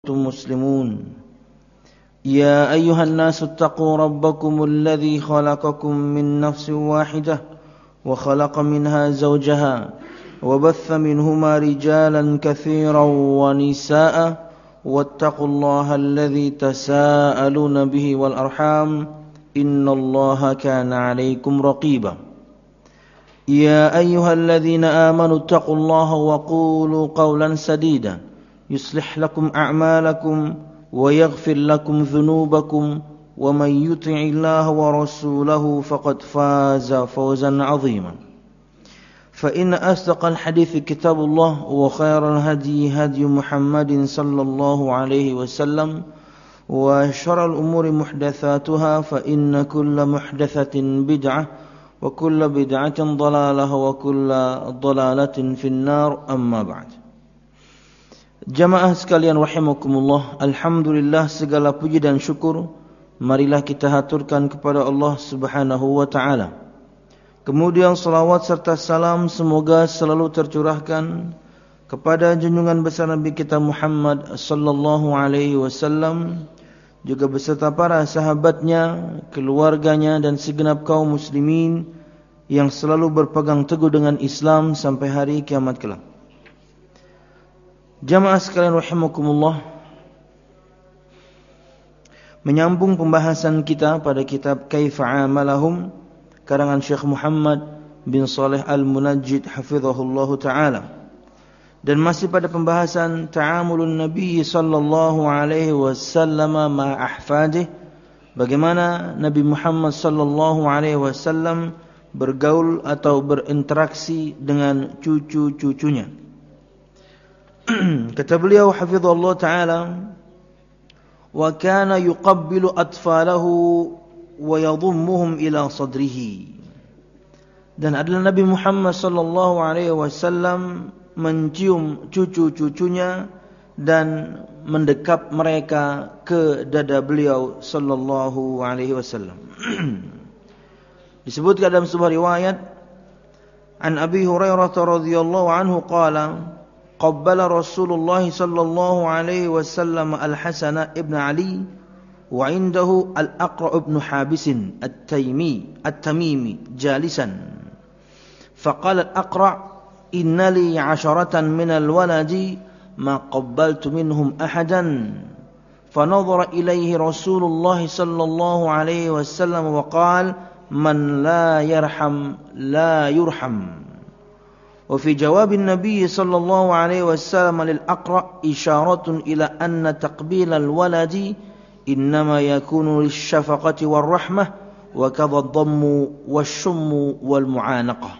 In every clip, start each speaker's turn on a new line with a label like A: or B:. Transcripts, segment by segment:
A: مسلمون يا أيها الناس اتقوا ربكم الذي خلقكم من نفس واحدة وخلق منها زوجها وبث منهما رجالا كثيرا ونساء واتقوا الله الذي تساءلون به والأرحام إن الله كان عليكم رقيبا يا أيها الذين آمنوا اتقوا الله وقولوا قولا سديدا يصلح لكم أعمالكم ويغفر لكم ذنوبكم ومن يطع الله ورسوله فقد فاز فوزا عظيما فإن أصدق الحديث كتاب الله وخير الهدي هدي محمد صلى الله عليه وسلم وشر الأمور محدثاتها فإن كل محدثة بدعة وكل بدعة ضلالة وكل ضلالة في النار أما بعد. Jamaah sekalian rahimakumullah, alhamdulillah segala puji dan syukur marilah kita haturkan kepada Allah Subhanahu wa taala. Kemudian salawat serta salam semoga selalu tercurahkan kepada junjungan besar Nabi kita Muhammad sallallahu alaihi wasallam, juga beserta para sahabatnya, keluarganya dan segenap kaum muslimin yang selalu berpegang teguh dengan Islam sampai hari kiamat kelak. Jamaah sekalian rahimakumullah, menyambung pembahasan kita pada kitab Kaifa Amalahum karangan Syekh Muhammad bin Shalih Al-Munajjid hafizahullahu taala, dan masih pada pembahasan ta'amulun Nabi sallallahu alaihi wasallam ma ahfadih, bagaimana Nabi Muhammad sallallahu alaihi wasallam bergaul atau berinteraksi dengan cucu-cucunya. Kata beliau hafizallahu taala, wa kana yuqabbilu atfalahu wa yadhummuhum ila sadrihi, dan adalah Nabi Muhammad sallallahu alaihi wasallam mencium cucu-cucunya dan mendekap mereka ke dada beliau sallallahu alaihi wasallam. Disebutkan dalam sebuah riwayat an Abi Hurairah radhiyallahu anhu qala qabbala Rasulullah sallallahu alaihi wasallam al-Hasan ibn Ali wa indahu al-Aqra ibn Habis at-Tamimi jalisan faqala al-Aqra inna li 'asharatan min al-waladi ma qabbaltu minhum ahadan fanadhara ilayhi Rasulullah sallallahu alaihi wasallam wa qala man la yarham la yurham. وفي جواب النبي صلى الله عليه وسلم للأقرأ إشارة إلى أن تقبيل الولد إنما يكون للشفقة والرحمة وكذا الضم والشم والمعانقة.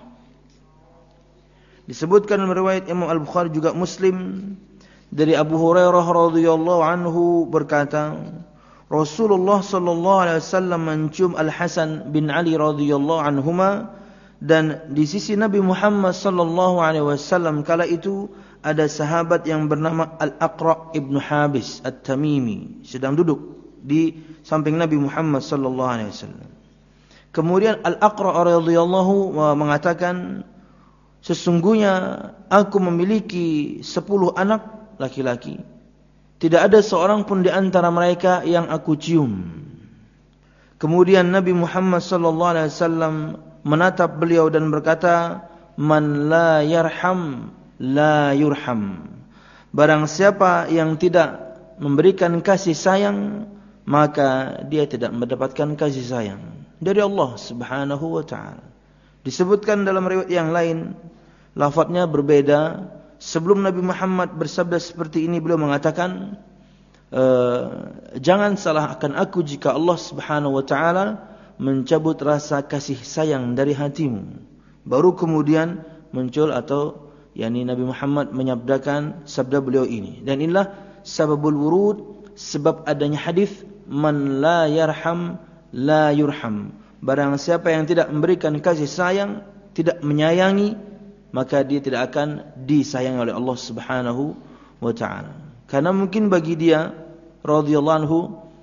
A: Disebutkan dalam riwayat Imam Al-Bukhari juga Muslim dari Abu Hurairah radhiyallahu anhu berkata, Rasulullah sallallahu alaihi wasallam mencium Al-Hasan bin Ali radhiyallahu anhuma, dan di sisi Nabi Muhammad sallallahu alaihi wasallam kala itu ada sahabat yang bernama Al-Aqra ibn Habis at-Tamimi sedang duduk di samping Nabi Muhammad sallallahu alaihi wasallam. Kemudian Al-Aqra radhiyallahu mengatakan, sesungguhnya aku memiliki 10 anak laki-laki, tidak ada seorang pun di antara mereka yang aku cium. Kemudian Nabi Muhammad sallallahu alaihi wasallam menatap beliau dan berkata, man la yarham la yurham. Barang siapa yang tidak memberikan kasih sayang, maka dia tidak mendapatkan kasih sayang dari Allah Subhanahu wa taala. Disebutkan dalam riwayat yang lain, lafadznya berbeda. Sebelum Nabi Muhammad bersabda seperti ini, beliau mengatakan, jangan salahkan aku jika Allah Subhanahu wa taala mencabut rasa kasih sayang dari hatimu. Baru kemudian muncul atau Nabi Muhammad menyabdakan sabda beliau ini. Dan inilah sababul wurud, sebab adanya hadis man la yarham la yurham. Barang siapa yang tidak memberikan kasih sayang, tidak menyayangi, maka dia tidak akan disayangi oleh Allah Subhanahu wa taala. Karena mungkin bagi dia radhiyallahu anhu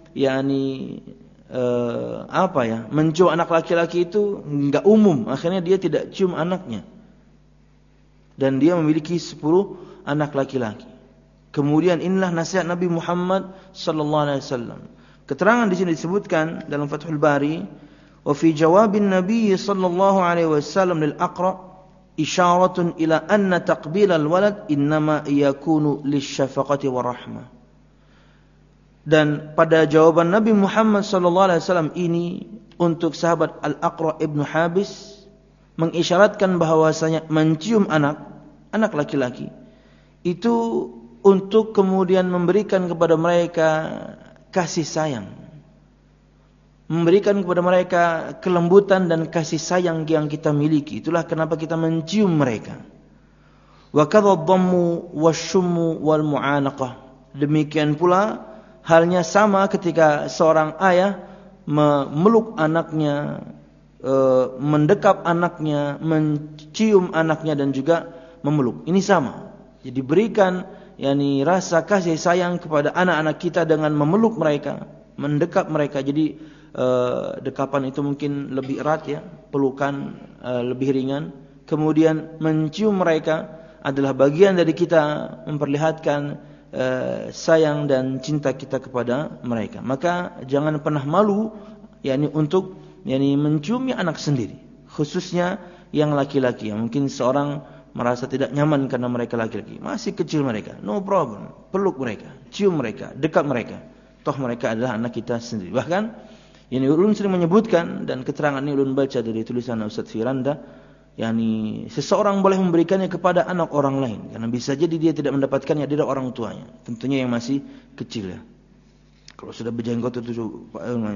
A: mencium anak laki-laki itu enggak umum, akhirnya dia tidak cium anaknya, dan dia memiliki 10 anak laki-laki. Kemudian inilah nasihat Nabi Muhammad sallallahu alaihi wasallam. Keterangan di sini disebutkan dalam Fathul Bari, wa fi jawabin Nabi sallallahu alaihi wasallam lil Aqra isyaratun ila anna taqbil al-walad innama yakunu lisyafaqati warahmah. Dan pada jawaban Nabi Muhammad sallallahu alaihi wasallam ini untuk sahabat Al-Aqra ibnu Habis mengisyaratkan bahwasanya mencium anak laki-laki itu untuk kemudian memberikan kepada mereka kasih sayang, memberikan kepada mereka kelembutan dan kasih sayang yang kita miliki. Itulah kenapa kita mencium mereka. Wa kadha dhammu wasyummu wal mu'anaqah. Demikian pula halnya sama ketika seorang ayah memeluk anaknya, mendekap anaknya, mencium anaknya dan juga memeluk. Ini sama. Jadi berikan rasa kasih sayang kepada anak-anak kita dengan memeluk mereka, mendekap mereka. Jadi dekapan itu mungkin lebih erat ya, pelukan lebih ringan. Kemudian mencium mereka adalah bagian dari kita memperlihatkan sayang dan cinta kita kepada mereka. Maka jangan pernah malu untuk menciumi anak sendiri, khususnya yang laki-laki. Mungkin seorang merasa tidak nyaman karena mereka laki-laki, masih kecil mereka, no problem, peluk mereka, cium mereka, dekat mereka. Toh mereka adalah anak kita sendiri. Bahkan ulun sering menyebutkan, dan keterangan ini ulun baca dari tulisan Ustaz Firanda, seseorang boleh memberikannya kepada anak orang lain, karena bisa jadi dia tidak mendapatkannya dari orang tuanya, tentunya yang masih kecil ya. Kalau sudah berjenggot itu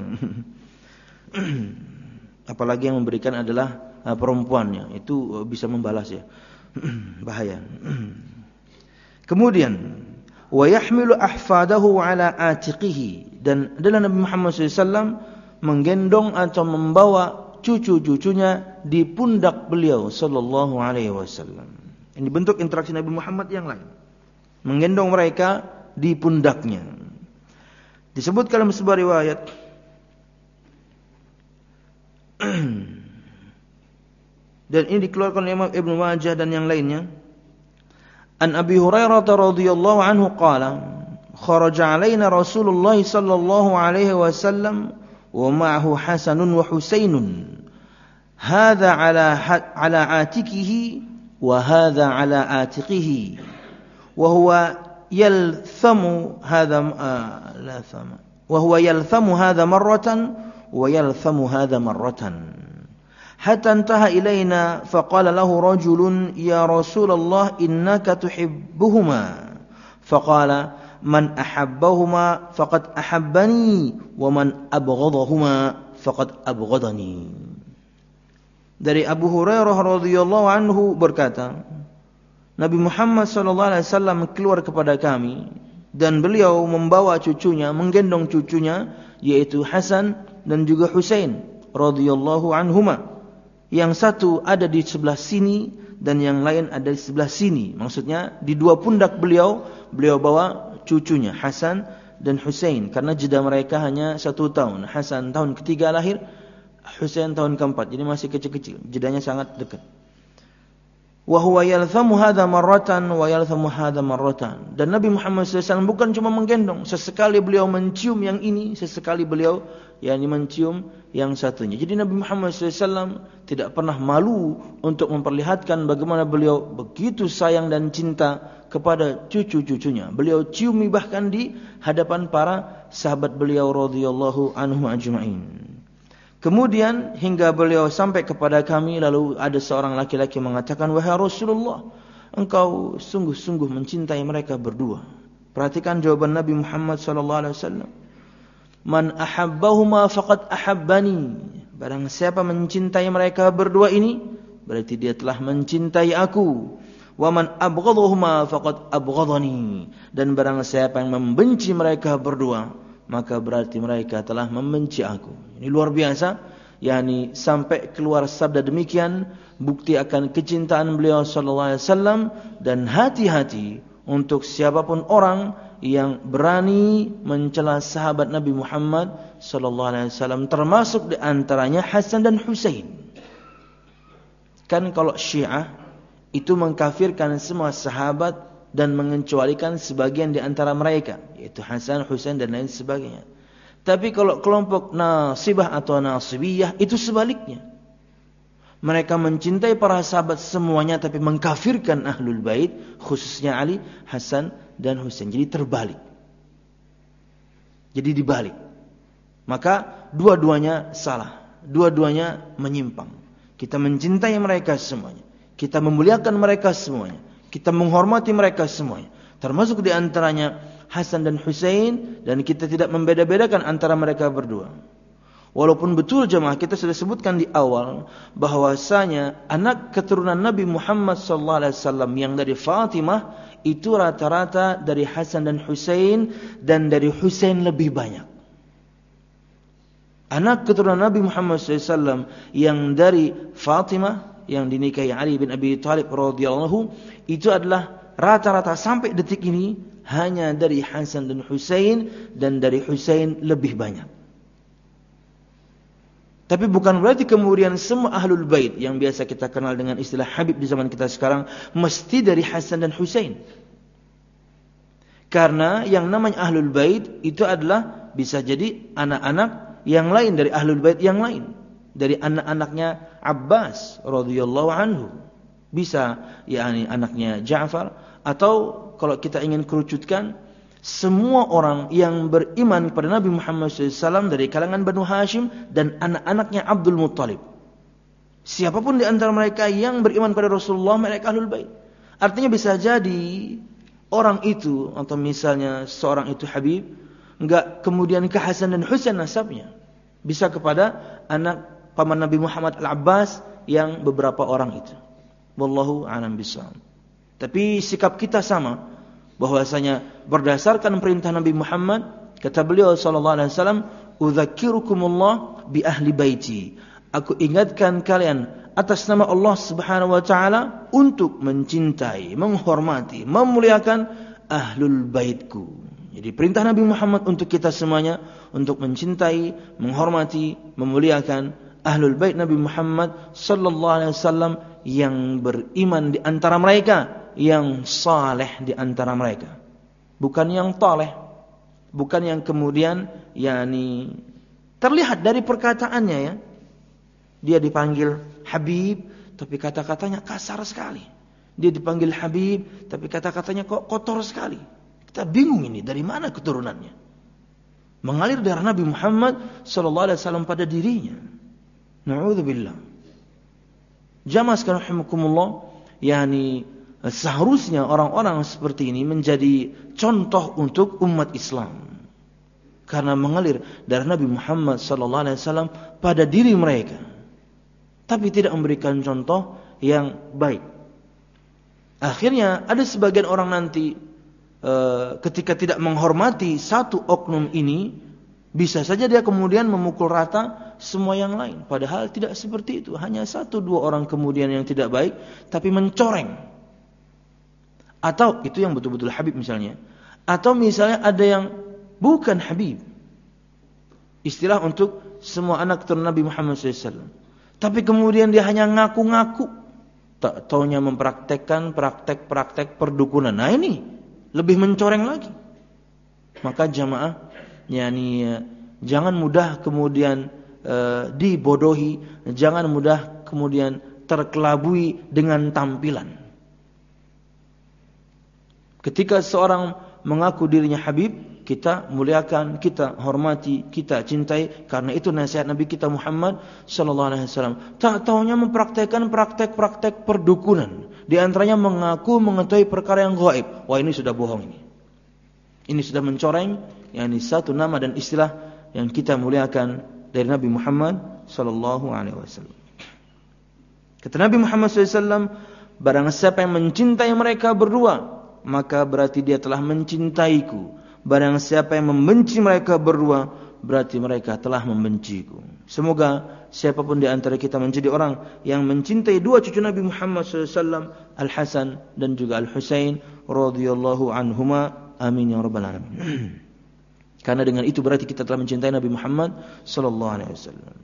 A: apalagi yang memberikan adalah perempuannya, itu bisa membalas ya. Bahaya. Kemudian wa yahmilu ahfadahu ala atiqihi, dan adalah Nabi Muhammad SAW menggendong atau membawa cucu-cucunya di pundak beliau sallallahu alaihi wasallam. Ini bentuk interaksi Nabi Muhammad yang lain, menggendong mereka di pundaknya. Disebutkan dalam sebuah riwayat dan ini dikeluarkan oleh Imam Ibnu Majah dan yang lainnya. An Abi Hurairah radhiyallahu anhu qala, kharaja alaina Rasulullah sallallahu alaihi wasallam wa ma'ahu Hasanun wa Husainun. Hadza ala atikihi wa hadza ala atiqihi. Wa huwa yalthamu hadza wa huwa yalthamu hadza marratan wa yalthamu hadza marratan. Hatta intaha ilaina faqala lahu rajulun ya Rasulullah innaka tuhibbuhuma faqala man ahabbahuma faqad ahabbani wa man abghadahuma faqad abghadani. Dari Abu Hurairah radhiyallahu anhu berkata, Nabi Muhammad sallallahu alaihi wasallam keluar kepada kami dan beliau membawa cucunya, menggendong cucunya yaitu Hasan dan juga Husain radhiyallahu anhuma. Yang satu ada di sebelah sini dan yang lain ada di sebelah sini. Maksudnya di dua pundak beliau bawa cucunya Hasan dan Husain, karena jeda mereka hanya 1 tahun. Hasan tahun ketiga lahir, Husain tahun keempat, jadi masih kecil-kecil, jedanya sangat dekat. Wa huwa yalthamu hadza marratan wa yalthamu hadza marratan. Dan Nabi Muhammad SAW bukan cuma menggendong, sesekali beliau mencium yang ini, sesekali beliau mencium yang satunya. Jadi Nabi Muhammad SAW tidak pernah malu untuk memperlihatkan bagaimana beliau begitu sayang dan cinta kepada cucu-cucunya. Beliau ciumi bahkan di hadapan para sahabat beliau radhiyallahu anhum ajma'in. Kemudian hingga beliau sampai kepada kami, lalu ada seorang laki-laki mengatakan, wahai Rasulullah, engkau sungguh-sungguh mencintai mereka berdua. Perhatikan jawaban Nabi Muhammad SAW. Man ahabbahuma faqad ahabbani. Barang siapa mencintai mereka berdua ini, berarti dia telah mencintai aku. Wa man abghadahuma faqad abghadani. Dan barang siapa yang membenci mereka berdua, maka berarti mereka telah membenci aku. Ini luar biasa. Sampai keluar sabda demikian, bukti akan kecintaan beliau sallallahu alaihi wasallam. Dan hati-hati untuk siapapun orang yang berani mencela sahabat Nabi Muhammad sallallahu alaihi wasallam, termasuk di antaranya Hasan dan Husain. Kan kalau Syiah itu mengkafirkan semua sahabat dan mengecualikan sebagian di antara mereka, yaitu Hasan, Husain dan lain sebagainya. Tapi kalau kelompok Nasibah atau Nasibiyah itu sebaliknya. Mereka mencintai para sahabat semuanya tapi mengkafirkan Ahlul Bait, khususnya Ali, Hasan dan Husain. Jadi terbalik. Jadi dibalik. Maka dua-duanya salah, dua-duanya menyimpang. Kita mencintai mereka semuanya, kita memuliakan mereka semuanya, kita menghormati mereka semuanya. Termasuk di antaranya Hasan dan Husain, dan kita tidak membeda-bedakan antara mereka berdua. Walaupun betul jemaah kita sudah sebutkan di awal bahwasanya anak keturunan Nabi Muhammad SAW yang dari Fatimah itu rata-rata dari Hasan dan Husain, dan dari Husain lebih banyak. Anak keturunan Nabi Muhammad SAW yang dari Fatimah yang dinikahi Ali bin Abi Thalib radhiyallahu, itu adalah rata-rata sampai detik ini hanya dari Hasan dan Husain, dan dari Husain lebih banyak. Tapi bukan berarti kemudian semua Ahlul Bait yang biasa kita kenal dengan istilah Habib di zaman kita sekarang mesti dari Hasan dan Husain. Karena yang namanya Ahlul Bait itu adalah bisa jadi anak-anak yang lain dari Ahlul Bait yang lain, dari anak-anaknya Abbas radhiyallahu anhu, bisa yakni anaknya Ja'far, atau kalau kita ingin kerucutkan semua orang yang beriman kepada Nabi Muhammad SAW dari kalangan Banu Hashim dan anak-anaknya Abdul Muttalib. Siapapun di antara mereka yang beriman kepada Rasulullah, mereka Ahlul Bait. Artinya bisa jadi orang itu, atau misalnya seorang itu Habib, enggak kemudian ke Hasan dan Husain nasabnya, bisa kepada anak paman Nabi Muhammad Al-Abbas yang beberapa orang itu. Wallahu a'lam bishawab. Tapi sikap kita sama, bahwasanya berdasarkan perintah Nabi Muhammad, kata beliau sallallahu alaihi wasallam, "Udzakirukumullah bi ahli baiti." Aku ingatkan kalian atas nama Allah Subhanahu wa taala untuk mencintai, menghormati, memuliakan ahlul baitku. Jadi perintah Nabi Muhammad untuk kita semuanya untuk mencintai, menghormati, memuliakan ahlul bait Nabi Muhammad sallallahu alaihi wasallam yang beriman di antara mereka, yang saleh di antara mereka. Bukan yang taleh, bukan yang kemudian yakni terlihat dari perkataannya ya. Dia dipanggil Habib tapi kata-katanya kasar sekali. Dia dipanggil Habib tapi kata-katanya kok kotor sekali. Kita bingung ini dari mana keturunannya. Mengalir darah Nabi Muhammad sallallahu alaihi wasallam pada dirinya. Na'udzubillah. Jamaah sekalian rahimakumullah, yakni seharusnya orang-orang seperti ini menjadi contoh untuk umat Islam. Karena mengalir darah Nabi Muhammad sallallahu alaihi wasallam pada diri mereka. Tapi tidak memberikan contoh yang baik. Akhirnya ada sebagian orang nanti ketika tidak menghormati satu oknum ini, bisa saja dia kemudian memukul rata semua yang lain. Padahal tidak seperti itu. Hanya satu dua orang kemudian yang tidak baik, tapi mencoreng. Atau itu yang betul-betul Habib misalnya. Atau misalnya ada yang bukan Habib. Istilah untuk semua anak keturunan Nabi Muhammad SAW. Tapi kemudian dia hanya ngaku-ngaku. Tak taunya mempraktekkan praktek-praktek perdukunan. Nah ini lebih mencoreng lagi. Maka jamaah, yakni jangan mudah kemudian dibodohi, jangan mudah kemudian terkelabui dengan tampilan. Ketika seorang mengaku dirinya Habib, kita muliakan, kita hormati, kita cintai, karena itu nasihat Nabi kita Muhammad sallallahu alaihi wasallam. Tak taunya mempraktekkan praktek-praktek perdukunan, di antaranya mengaku mengetahui perkara yang gaib. Wah, ini sudah bohong ini. Ini sudah mencoreng yakni satu nama dan istilah yang kita muliakan dari Nabi Muhammad sallallahu alaihi wasallam. Kata Nabi Muhammad sallallahu alaihi wasallam, barang siapa yang mencintai mereka berdua, maka berarti dia telah mencintaiku. Barang siapa yang membenci mereka berdua, berarti mereka telah membenciku. Semoga siapapun di antara kita menjadi orang yang mencintai dua cucu Nabi Muhammad SAW, Al-Hasan dan juga Al-Husain radhiyallahu anhuma. Amin ya rabbal alamin. Karena dengan itu berarti kita telah mencintai Nabi Muhammad sallallahu alaihi wasallam.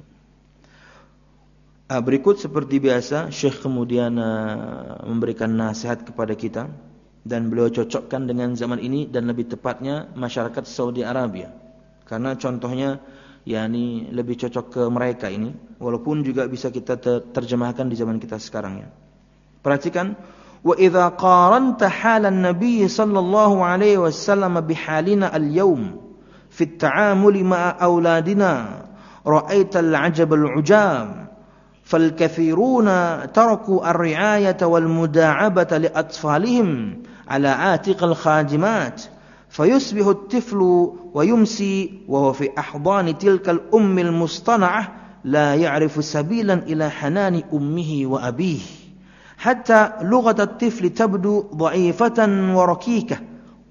A: Berikut seperti biasa Syekh kemudian memberikan nasihat kepada kita Dan beliau cocokkan dengan zaman ini dan lebih tepatnya masyarakat Saudi Arabia. Karena contohnya yakni lebih cocok ke mereka ini, walaupun juga bisa kita terjemahkan di zaman kita sekarang ya. Perhatikan, wa idza qaranta halan nabiy sallallahu alaihi wasallam bihalina al-yawm fi at-ta'amul ma'a auladina ra'aita al-'ajab al-'ujab فالكثيرون تركوا الرعاية والمداعبة لأطفالهم على عاتق الخادمات فيصبح الطفل ويمسي وهو في أحضان تلك الأم المصطنعة لا يعرف سبيلا إلى حنان أمه وأبيه حتى لغة الطفل تبدو ضعيفة وركيكة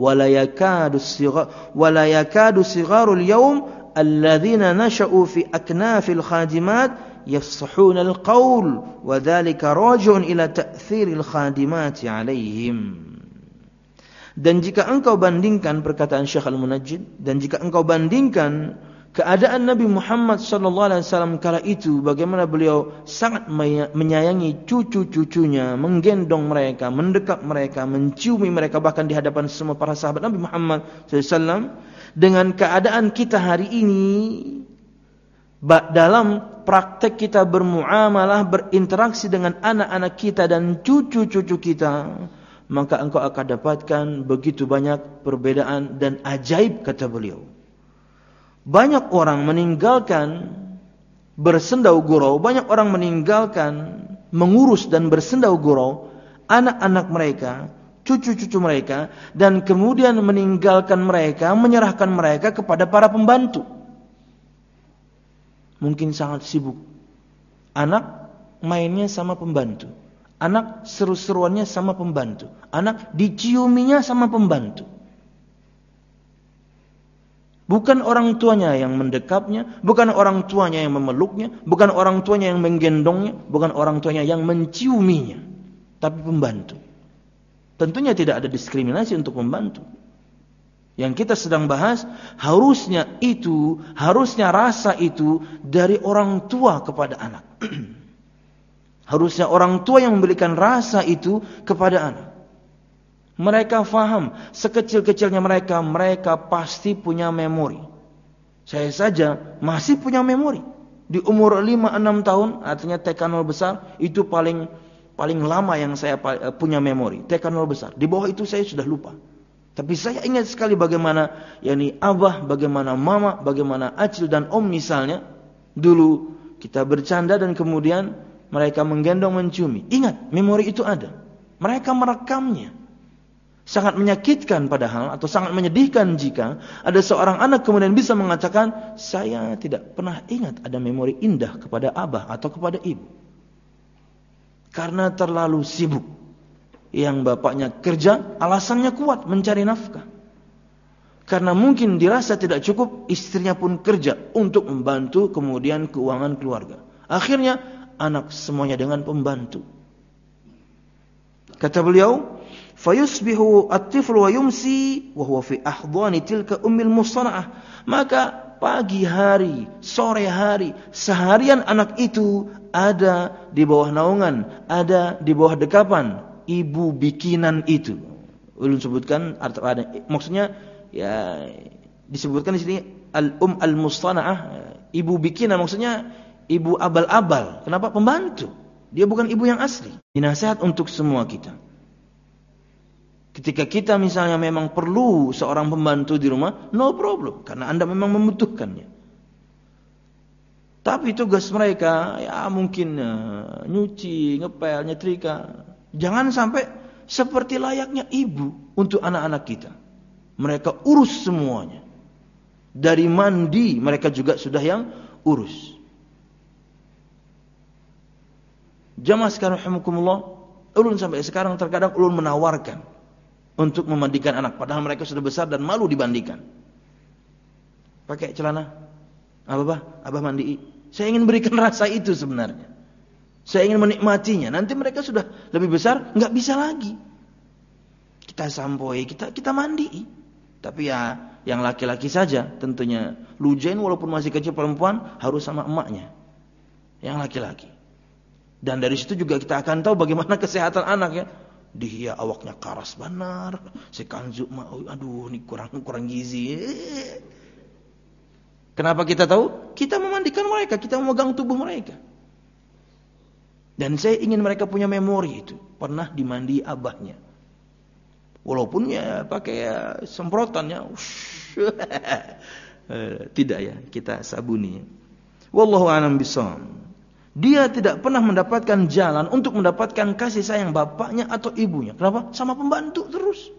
A: ولا يكاد صغار اليوم الذين نشأوا في أكناف الخادمات يفصحون القول وذلك راجع إلى تأثير الخادمات عليهم. Dan jika engkau bandingkan perkataan Syekh Al-Munajjid, dan jika engkau bandingkan keadaan Nabi Muhammad sallallahu alaihi wasallam kala itu, bagaimana beliau sangat menyayangi cucu-cucunya, menggendong mereka, mendekap mereka, menciumi mereka bahkan di hadapan semua para sahabat Nabi Muhammad sallallahu alaihi wasallam, dengan keadaan kita hari ini dalam praktek kita bermuamalah, berinteraksi dengan anak-anak kita dan cucu-cucu kita, maka engkau akan dapatkan begitu banyak perbedaan dan ajaib, kata beliau. Banyak orang meninggalkan bersendau gurau, banyak orang meninggalkan mengurus dan bersendau gurau anak-anak mereka, cucu-cucu mereka, dan kemudian meninggalkan mereka, menyerahkan mereka kepada para pembantu. Mungkin sangat sibuk. Anak mainnya sama pembantu. Anak seru-seruannya sama pembantu. Anak diciuminya sama pembantu. Bukan orang tuanya yang mendekapnya, bukan orang tuanya yang memeluknya, bukan orang tuanya yang menggendongnya, bukan orang tuanya yang menciuminya, tapi pembantu. Tentunya tidak ada diskriminasi untuk pembantu. Yang kita sedang bahas, harusnya rasa itu dari orang tua kepada anak. Harusnya orang tua yang memberikan rasa itu kepada anak. Mereka faham, sekecil-kecilnya mereka pasti punya memori. Saya saja masih punya memori. Di umur 5-6 tahun, artinya TK 0 besar, itu paling lama yang saya punya memori. TK 0 besar. Di bawah itu saya sudah lupa. Tapi saya ingat sekali bagaimana abah, bagaimana mama, bagaimana acil dan om misalnya. Dulu kita bercanda dan kemudian mereka menggendong, menciumi. Ingat, memori itu ada. Mereka merekamnya. Sangat menyakitkan padahal, atau sangat menyedihkan jika ada seorang anak kemudian bisa mengatakan, saya tidak pernah ingat ada memori indah kepada abah atau kepada ibu. Karena terlalu sibuk. Yang bapaknya kerja, alasannya kuat mencari nafkah. Karena mungkin dirasa tidak cukup, istrinya pun kerja untuk membantu kemudian keuangan keluarga. Akhirnya anak semuanya dengan pembantu. Kata beliau, fayusbihu at-tiflu wa yumsi wa huwa fi ahdani tilka ummil mustana'ah. Maka pagi hari, sore hari, seharian anak itu ada di bawah naungan, ada di bawah dekapan ibu bikinan itu. Ulun sebutkan maksudnya ya disebutkan di sini al-mustana'ah, ibu bikinan, maksudnya ibu abal-abal. Kenapa? Pembantu. Dia bukan ibu yang asli. Ini nasihat untuk semua kita. Ketika kita misalnya memang perlu seorang pembantu di rumah, no problem, karena Anda memang membutuhkannya. Tapi tugas mereka ya mungkin nyuci, ngepel, nyetrika. Jangan sampai seperti layaknya ibu untuk anak-anak kita. Mereka urus semuanya. Dari mandi mereka juga sudah yang urus. Jamaah sekalian rahimakumullah, ulun sampai sekarang terkadang ulun menawarkan untuk memandikan anak, padahal mereka sudah besar dan malu dibandikan. Pakai celana, abah mandi. Saya ingin berikan rasa itu sebenarnya. Saya ingin menikmatinya. Nanti mereka sudah lebih besar, nggak bisa lagi. Kita sampoi, kita mandi. Tapi ya, yang laki-laki saja tentunya. Lujain walaupun masih kecil perempuan harus sama emaknya. Yang laki-laki. Dan dari situ juga kita akan tahu bagaimana kesehatan anak ya. Dia awaknya karas benar. Si Kanzu aduh ini kurang gizi. Kenapa kita tahu? Kita memandikan mereka, kita memegang tubuh mereka. Dan saya ingin mereka punya memori itu. Pernah dimandi abahnya. Walaupun ya pakai semprotannya. Tidak ya, kita sabuni. Wallahu a'lam bishawab. Dia tidak pernah mendapatkan jalan untuk mendapatkan kasih sayang bapaknya atau ibunya. Kenapa? Sama pembantu terus.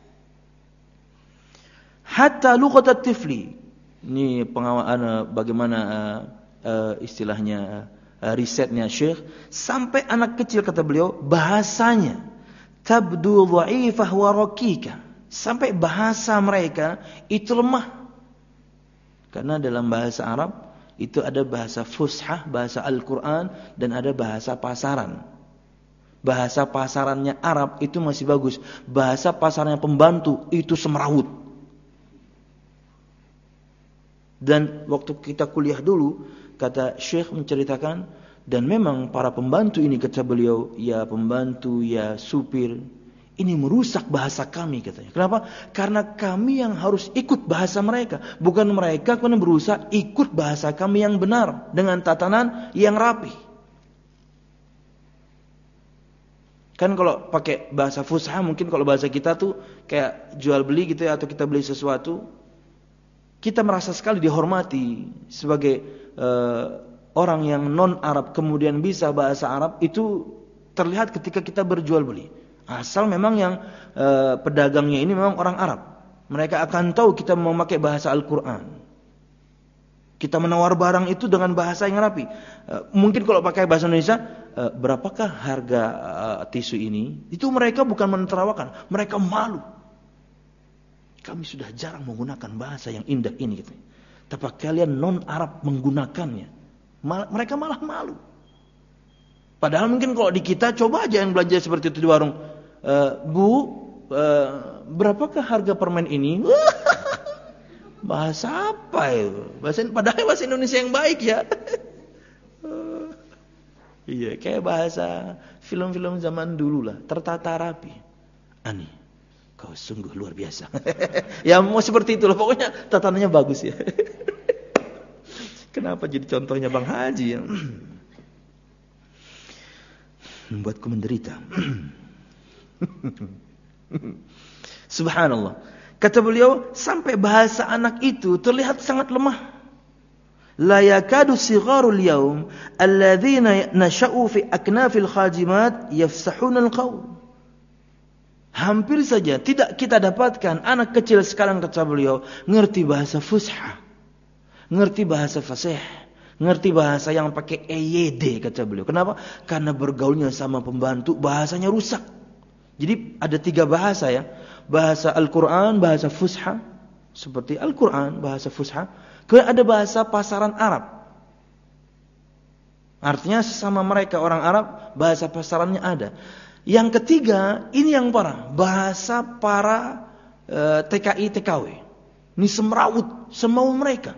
A: Hatta luqatat tifli. Ini pengawaan bagaimana istilahnya risetnya Syekh. Sampai anak kecil kata beliau bahasanya tabdu dha'ifah wa rakika. Sampai bahasa mereka itu lemah. Karena dalam bahasa Arab itu ada bahasa fushah, bahasa Al-Quran, dan ada bahasa pasaran. Bahasa pasarannya Arab itu masih bagus. Bahasa pasarannya pembantu itu semrawut. Dan waktu kita kuliah dulu, kata Syekh menceritakan, dan memang para pembantu ini kata beliau, ya pembantu, ya supir, ini merusak bahasa kami katanya. Kenapa? Karena kami yang harus ikut bahasa mereka. Bukan mereka yang berusaha ikut bahasa kami yang benar. Dengan tatanan yang rapi. Kan kalau pakai bahasa fusha, mungkin kalau bahasa kita tuh kayak jual beli gitu ya, atau kita beli sesuatu, kita merasa sekali dihormati sebagai orang yang non Arab kemudian bisa bahasa Arab, itu terlihat ketika kita berjual beli. Asal memang yang pedagangnya ini memang orang Arab. Mereka akan tahu kita memakai bahasa Al-Quran. Kita menawar barang itu dengan bahasa yang rapi. Mungkin kalau pakai bahasa Indonesia, berapakah harga tisu ini? Itu mereka bukan menerawakan, mereka malu. Kami sudah jarang menggunakan bahasa yang indah ini gitu. Tapi kalian non-Arab menggunakannya. Mereka malah malu. Padahal mungkin kalau di kita, coba aja yang belanja seperti itu di warung. Bu, berapakah harga permen ini? Bahasa apa itu? Padahal bahasa Indonesia yang baik ya. Iya, kayak bahasa film-film zaman dulu lah. Tertata rapi. Ani, kau sungguh luar biasa. Ya mau seperti itulah. Pokoknya tatanannya bagus ya. Kenapa jadi contohnya Bang Haji ya? Membuatku menderita. Subhanallah. Kata beliau, sampai bahasa anak itu terlihat sangat lemah. La yakadu sigharul yaum alladhina nasha'u fi aknafil khajimat yafsahuna al-qawl. Hampir saja tidak kita dapatkan anak kecil sekarang, kata beliau, ngerti bahasa fusha, ngerti bahasa fasih, ngerti bahasa yang pakai EYD, kata beliau. Kenapa? Karena bergaulnya sama pembantu, bahasanya rusak. Jadi ada 3 bahasa ya. Bahasa Al-Quran, bahasa fusha, seperti Al-Quran, bahasa fusha. Kemudian ada bahasa pasaran Arab. Artinya sesama mereka orang Arab, bahasa pasarannya ada. Yang ketiga, ini yang parah, bahasa para TKI, TKW. Ini semrawut, semau mereka.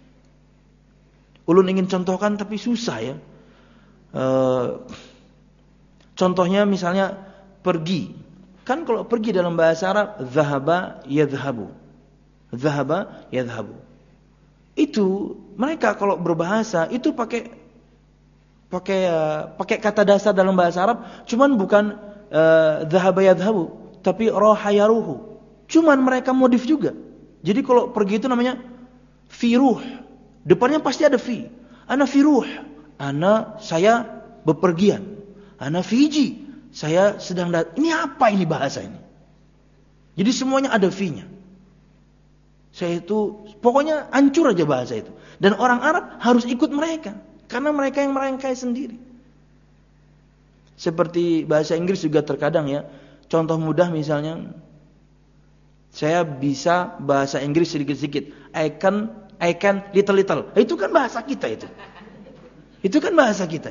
A: Ulun ingin contohkan tapi susah ya. Contohnya misalnya pergi. Kan kalau pergi dalam bahasa Arab, dhahaba yadhhabu. Dhahaba yadhhabu. Itu mereka kalau berbahasa itu pakai kata dasar dalam bahasa Arab, cuman bukan dhahaba yadhhabu, tapi raha yaruhu. Cuman mereka modif juga. Jadi kalau pergi itu namanya firuh. Depannya pasti ada fi. Ana firuh. Saya bepergian. Ana fiji. Saya sedang ini apa ini bahasa ini? Jadi semuanya ada fi-nya. Saya itu pokoknya hancur aja bahasa itu. Dan orang Arab harus ikut mereka, karena mereka yang merangkai sendiri. Seperti bahasa Inggris juga terkadang ya. Contoh mudah misalnya, saya bisa bahasa Inggris sedikit-sedikit. I can little. Itu kan bahasa kita itu. Itu kan bahasa kita.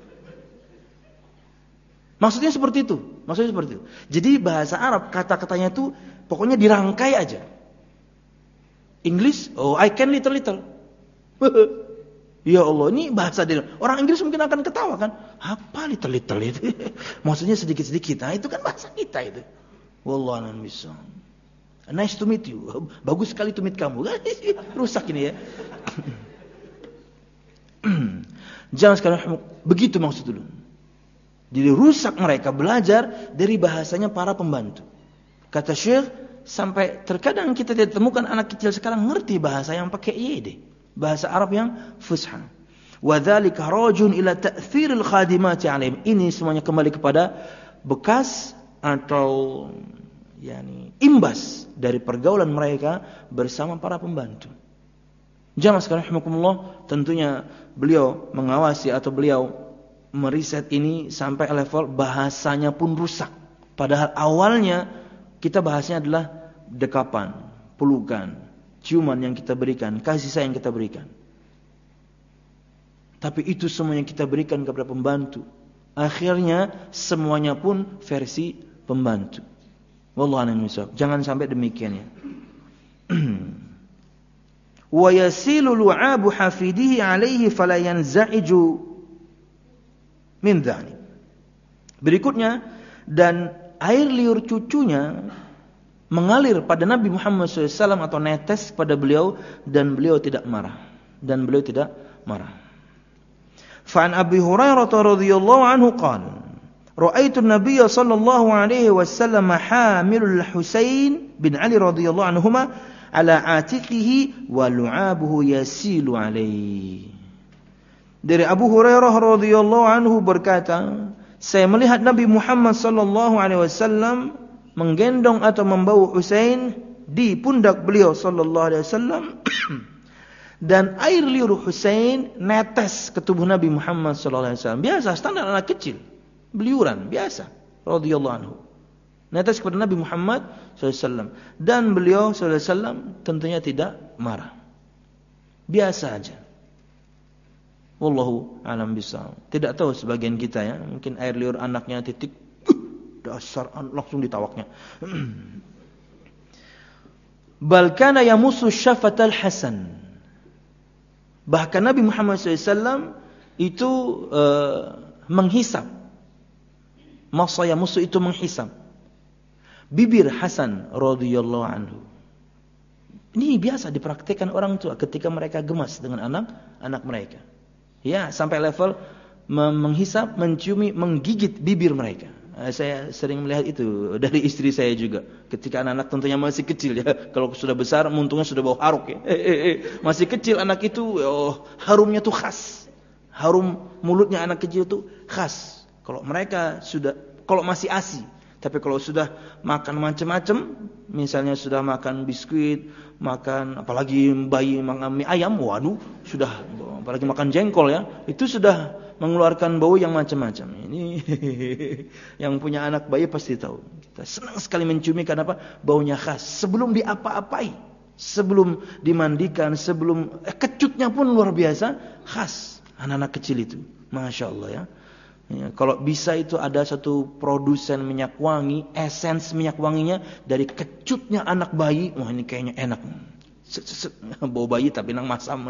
A: Maksudnya seperti itu. Jadi bahasa Arab kata-katanya itu pokoknya dirangkai aja. English, I can little. Ya Allah, ini bahasa dia. Orang Inggris mungkin akan ketawa kan. Apa litelit-telit? Maksudnya sedikit-sedikit. Nah, itu kan bahasa kita itu. Wallahu a'lam bishawab. Nice to meet you. Bagus sekali to meet kamu. Rusak ini ya. Jangan sekarang begitu maksud dulu. Jadi rusak mereka belajar dari bahasanya para pembantu. Kata Syekh, sampai terkadang kita tidak temukan anak kecil sekarang ngerti bahasa yang pakai YD. Bahasa Arab yang fusha. Wa dzalika rajun ila ta'thiril khadimati 'alaihim. Ini semuanya kembali kepada bekas atau imbas dari pergaulan mereka bersama para pembantu. Jamaah sekalian rahimakumullah, tentunya beliau mengawasi atau beliau meriset ini sampai level bahasanya pun rusak. Padahal awalnya kita bahasanya adalah dekapan, pelukan, ciuman yang kita berikan, kasih sayang yang kita berikan. Tapi itu semuanya kita berikan kepada pembantu. Akhirnya semuanya pun versi pembantu. Wallahu a'lam bishawab. Jangan sampai demikian ya. Wa yasilu lu'abu hafidihi alaihi fala yanza'iju min dhalik. Berikutnya, dan air liur cucunya mengalir pada Nabi Muhammad SAW atau netes pada beliau dan beliau tidak marah. Fa'an Abi Hurairah radhiyallahu anhu qala Ra'aitu an-nabiy sallallahu alaihi wasallam hamilul Husain bin Ali radhiyallahu anhuma ala atiqihi wa lu'abuhu yasilu alaihi. Dari Abu Hurairah radhiyallahu anhu berkata, saya melihat Nabi Muhammad sallallahu alaihi wasallam menggendong atau membawa Husain di pundak beliau sallallahu alaihi wasallam dan air liur Husain netes ke tubuh Nabi Muhammad sallallahu alaihi wasallam. Biasa standar anak kecil. Beliuran biasa radhiyallahu anhu. Netes kepada Nabi Muhammad SAW dan beliau SAW tentunya tidak marah. Biasa aja. Wallahu a'lam bishawab. Tidak tahu sebagian kita ya, mungkin air liur anaknya titik dasar langsung ditawaknya. Bal kana yamussu syafatal hasan. Bahkan Nabi Muhammad SAW itu menghisap. Masaya musuh itu menghisap bibir Hasan radhiyallahu anhu. Ini biasa dipraktikkan orang tua ketika mereka gemas dengan anak-anak mereka. Ya, sampai level menghisap, menciumi, menggigit bibir mereka. Saya sering melihat itu dari istri saya juga. Ketika anak-anak tentunya masih kecil ya. Kalau sudah besar, untungnya sudah bau haruk ya. Masih kecil anak itu, harumnya tuh khas. Harum mulutnya anak kecil itu khas. Kalau mereka kalau masih ASI, tapi kalau sudah makan macam-macam, misalnya sudah makan biskuit, makan apalagi bayi makan mie ayam, waduh, sudah apalagi makan jengkol ya, itu sudah mengeluarkan bau yang macam-macam. Ini yang punya anak bayi pasti tahu. Kita senang sekali menciumi karena apa? Baunya khas. Sebelum diapa-apai, sebelum dimandikan, sebelum kecutnya pun luar biasa khas. Anak-anak kecil itu, masya Allah ya. Ya, kalau bisa itu ada satu produsen minyak wangi, esens minyak wanginya dari kecutnya anak bayi. Wah ini kayaknya enak. Bau bayi tapi nang masam.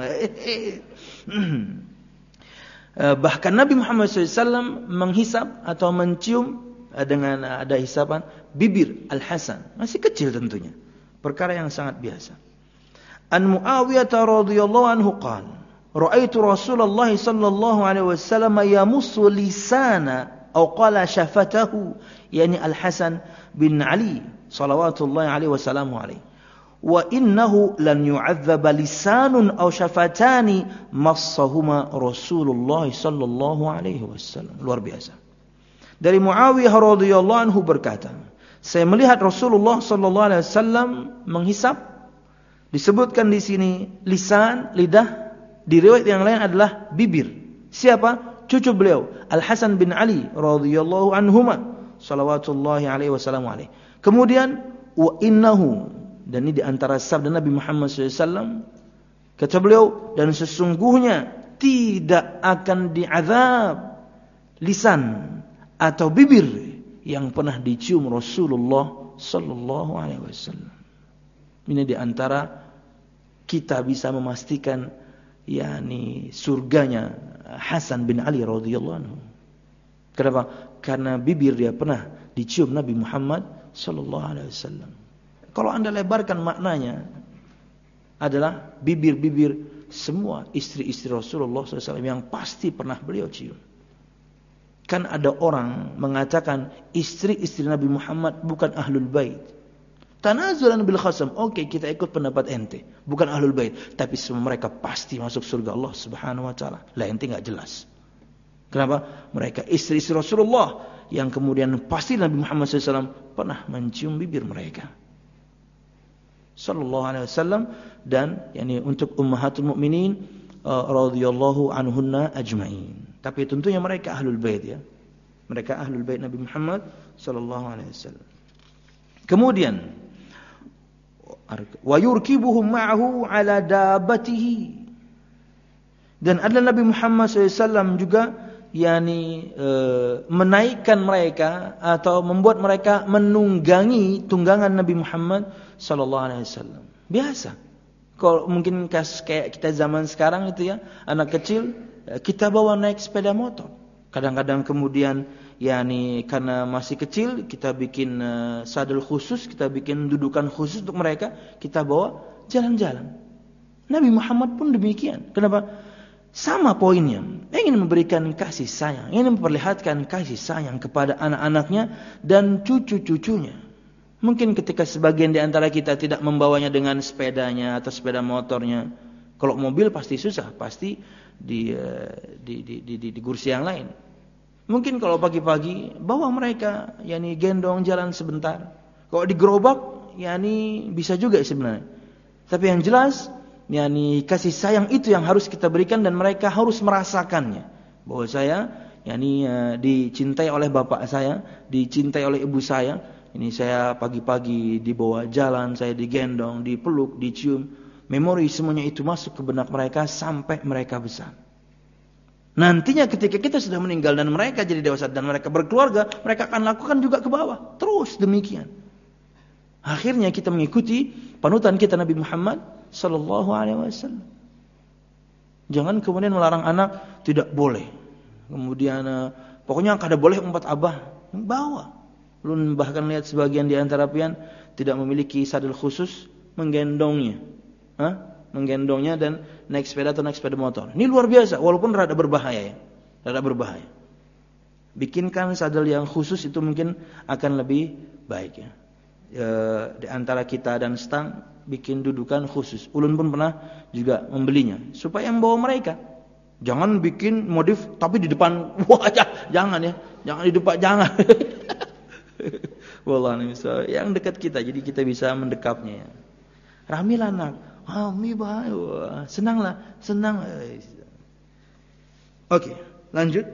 A: Bahkan Nabi Muhammad SAW menghisap atau mencium dengan ada hisapan bibir Al-Hasan. Masih kecil tentunya. Perkara yang sangat biasa. An Muawiyah radhiyallahu anhu qala Ra'aitu Rasulullah sallallahu alaihi wasallam yamussu lisana atau qala syafatahu yani Al-Hasan bin Ali salawatullahi alaihi wasallam alaihi wa innahu lan yu'adzaba lisanun aw syafatani massahuma Rasulullah sallallahu alaihi wasallam. Luar biasa. Dari Muawiyah radhiyallahu anhu berkata, saya melihat Rasulullah sallallahu alaihi wasallam menghisap, disebutkan di sini lisan, lidah. Di riwayat yang lain adalah bibir. Siapa? Cucu beliau, Al-Hasan bin Ali radhiyallahu anhuma salawatullahi alaihi wasallam alaihi. Kemudian wa innahu, dan ini di antara sabda Nabi Muhammad SAW, kata beliau, dan sesungguhnya tidak akan diazab lisan atau bibir yang pernah dicium Rasulullah sallallahu alaihi wasallam. Ini di antara kita bisa memastikan yakni surganya Hasan bin Ali radhiyallahu anhu. Kenapa? Karena bibir dia pernah dicium Nabi Muhammad sallallahu alaihi wasallam. Kalau Anda lebarkan maknanya adalah bibir-bibir semua istri-istri Rasulullah SAW yang pasti pernah beliau cium. Kan ada orang mengatakan istri-istri Nabi Muhammad bukan ahlul bait. Tanazulan bil khasam. Oke, kita ikut pendapat ente. Bukan ahlul bait, tapi semua mereka pasti masuk surga Allah Subhanahu wa taala. Lah ente enggak jelas. Kenapa? Mereka istri-istri Rasulullah yang kemudian pasti Nabi Muhammad SAW pernah mencium bibir mereka. Sallallahu alaihi wasallam, dan yani untuk ummahatul mukminin radhiyallahu anhunna ajmain. Tapi tentunya mereka ahlul bait ya. Mereka ahlul bait Nabi Muhammad sallallahu alaihi wasallam. Kemudian wa yurkibuhum ma'ahu ala dabatihi. Dan adalah Nabi Muhammad SAW juga yani menaikkan mereka atau membuat mereka menunggangi tunggangan Nabi Muhammad sallallahu alaihi wasallam. Biasa. Kalau mungkin kayak kita zaman sekarang itu ya, anak kecil kita bawa naik sepeda motor. Kadang-kadang kemudian yani karena masih kecil kita bikin sadel khusus, kita bikin dudukan khusus untuk mereka, kita bawa jalan-jalan. Nabi Muhammad pun demikian. Kenapa? Sama poinnya, ingin memberikan kasih sayang, ingin memperlihatkan kasih sayang kepada anak-anaknya dan cucu-cucunya. Mungkin ketika sebagian di antara kita tidak membawanya dengan sepedanya atau sepeda motornya. Kalau mobil pasti susah, pasti di kursi yang lain. Mungkin kalau pagi-pagi bawa mereka, yani gendong jalan sebentar. Kalau di gerobak, yani bisa juga sebenarnya. Tapi yang jelas, yani kasih sayang itu yang harus kita berikan dan mereka harus merasakannya. Bahwa saya yani dicintai oleh bapak saya, dicintai oleh ibu saya. Ini saya pagi-pagi dibawa jalan, saya digendong, dipeluk, dicium. Memori semuanya itu masuk ke benak mereka sampai mereka besar. Nantinya ketika kita sudah meninggal dan mereka jadi dewasa dan mereka berkeluarga, mereka akan lakukan juga ke bawah. Terus demikian. Akhirnya kita mengikuti panutan kita Nabi Muhammad sallallahu alaihi wasallam. Jangan kemudian melarang anak, tidak boleh. Kemudian pokoknya kada boleh umpat abah, bawa. Belum bahkan lihat sebagian di antara pian tidak memiliki sadel khusus menggendongnya. Menggendongnya dan naik sepeda atau naik sepeda motor. Ini luar biasa walaupun rada berbahaya ya. Rada berbahaya. Bikinkan sadel yang khusus itu mungkin akan lebih baik ya. Di antara kita dan stang bikin dudukan khusus. Ulun pun pernah juga membelinya supaya membawa mereka. Jangan bikin modif tapi di depan wajah, jangan ya. Jangan di depan, jangan. Wallahi misal yang dekat kita jadi kita bisa mendekapnya ya. Ramilah anak. Mi bahaya. Senanglah, senang. Oke, lanjut.